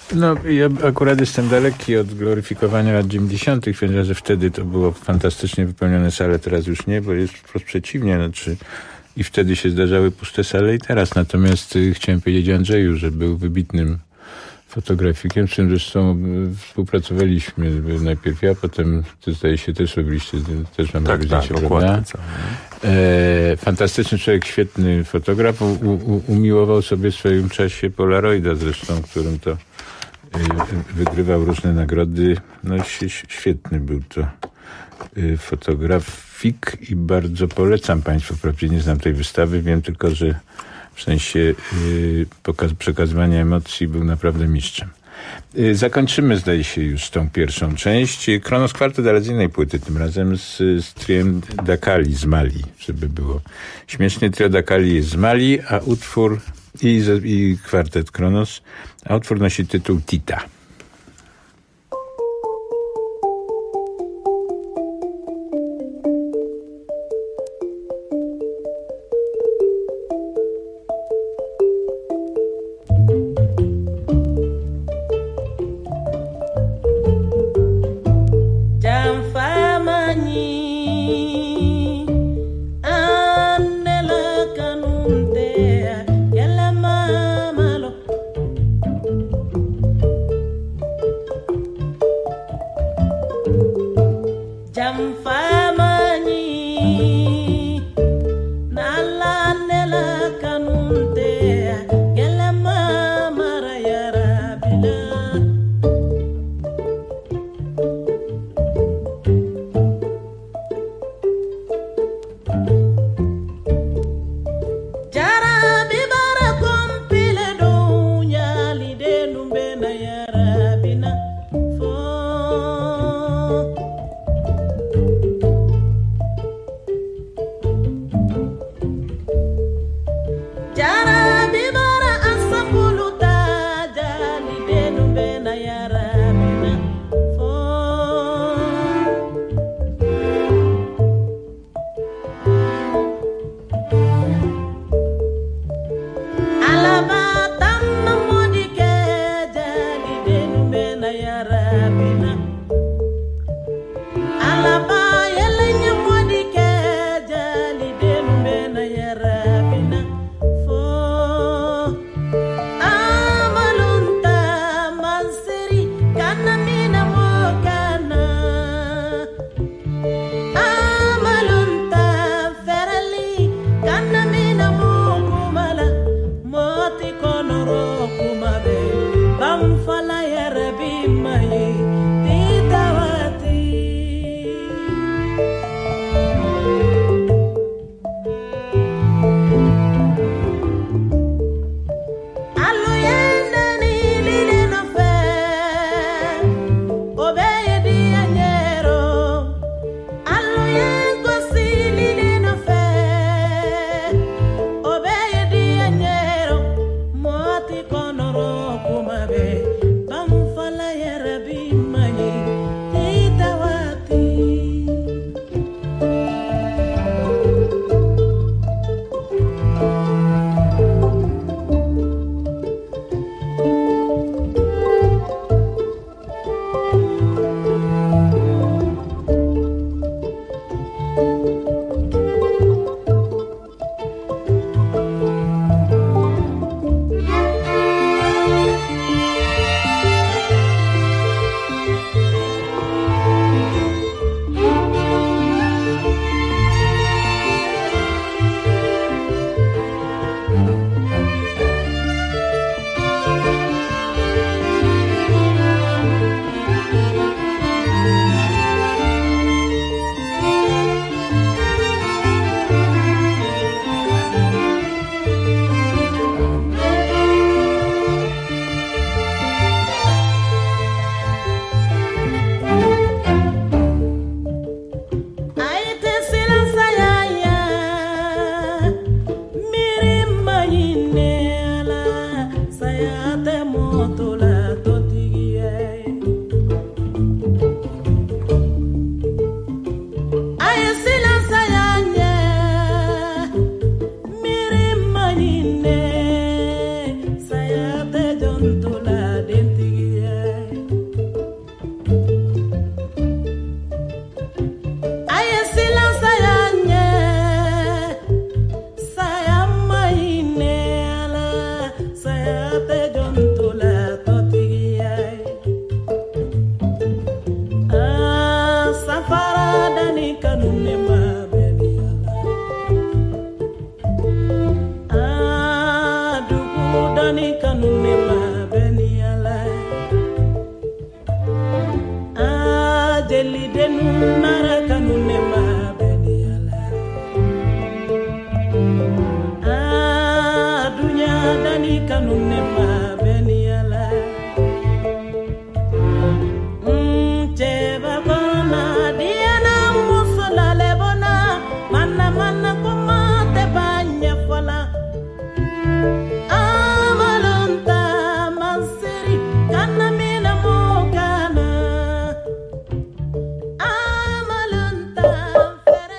No, ja akurat jestem daleki od gloryfikowania lat dziewięćdziesiątych, więc że wtedy to było fantastycznie wypełnione sale, teraz już nie, bo jest wprost przeciwnie. Znaczy, i wtedy się zdarzały puste sale i teraz. Natomiast y, chciałem powiedzieć Andrzeju, że był wybitnym fotografikiem, z czym zresztą współpracowaliśmy najpierw ja, potem to zdaje się też robiliście, też mam tak, zdjęcie, tak, prawda? E, fantastyczny człowiek, świetny fotograf, u, u, umiłował sobie w swoim czasie Polaroida zresztą, którym to y, wygrywał różne nagrody. No świetny był to y, fotografik i bardzo polecam Państwu. Wprawdzie nie znam tej wystawy, wiem tylko, że w sensie yy, pokaz, przekazywania emocji był naprawdę mistrzem. Yy, zakończymy, zdaje się, już tą pierwszą część. Kronos Kwartet, ale z innej płyty, tym razem z, z triem Dakali z Mali, żeby było śmiesznie. Trio Dakali jest z Mali, a utwór i, i kwartet Kronos, a utwór nosi tytuł Tita.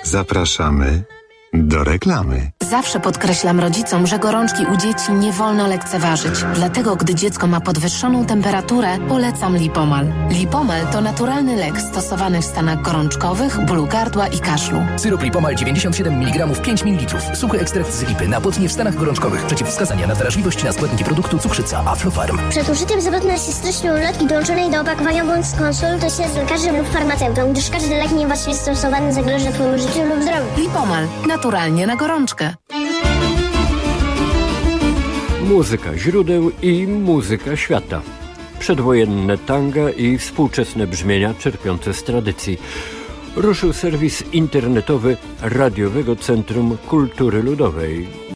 Zapraszamy do reklamy. Zawsze podkreślam rodzicom, że gorączki u dzieci nie wolno lekceważyć. Dlatego, gdy dziecko ma podwyższoną temperaturę, polecam Lipomal. Lipomal to naturalny lek stosowany w stanach gorączkowych, bólu gardła i kaszlu. Syrop Lipomal dziewięćdziesiąt siedem miligramów, pięć mililitrów. Suchy ekstrakt z lipy na potnie w stanach gorączkowych. Przeciwwskazania na wrażliwość na składniki produktu cukrzyca Aflofarm. Przed użyciem zapewne się treścią ulotki dołączonej do opakowania bądź skonsultuj się z lekarzem lub farmaceutą, gdyż każdy lek niewłaściwie stosowany zagroża twojemu życiu lub zdrowiu. Lipomal. Naturalnie na gorączkę. Muzyka źródeł i muzyka świata. Przedwojenne tanga i współczesne brzmienia czerpiące z tradycji. Ruszył serwis internetowy Radiowego Centrum Kultury Ludowej.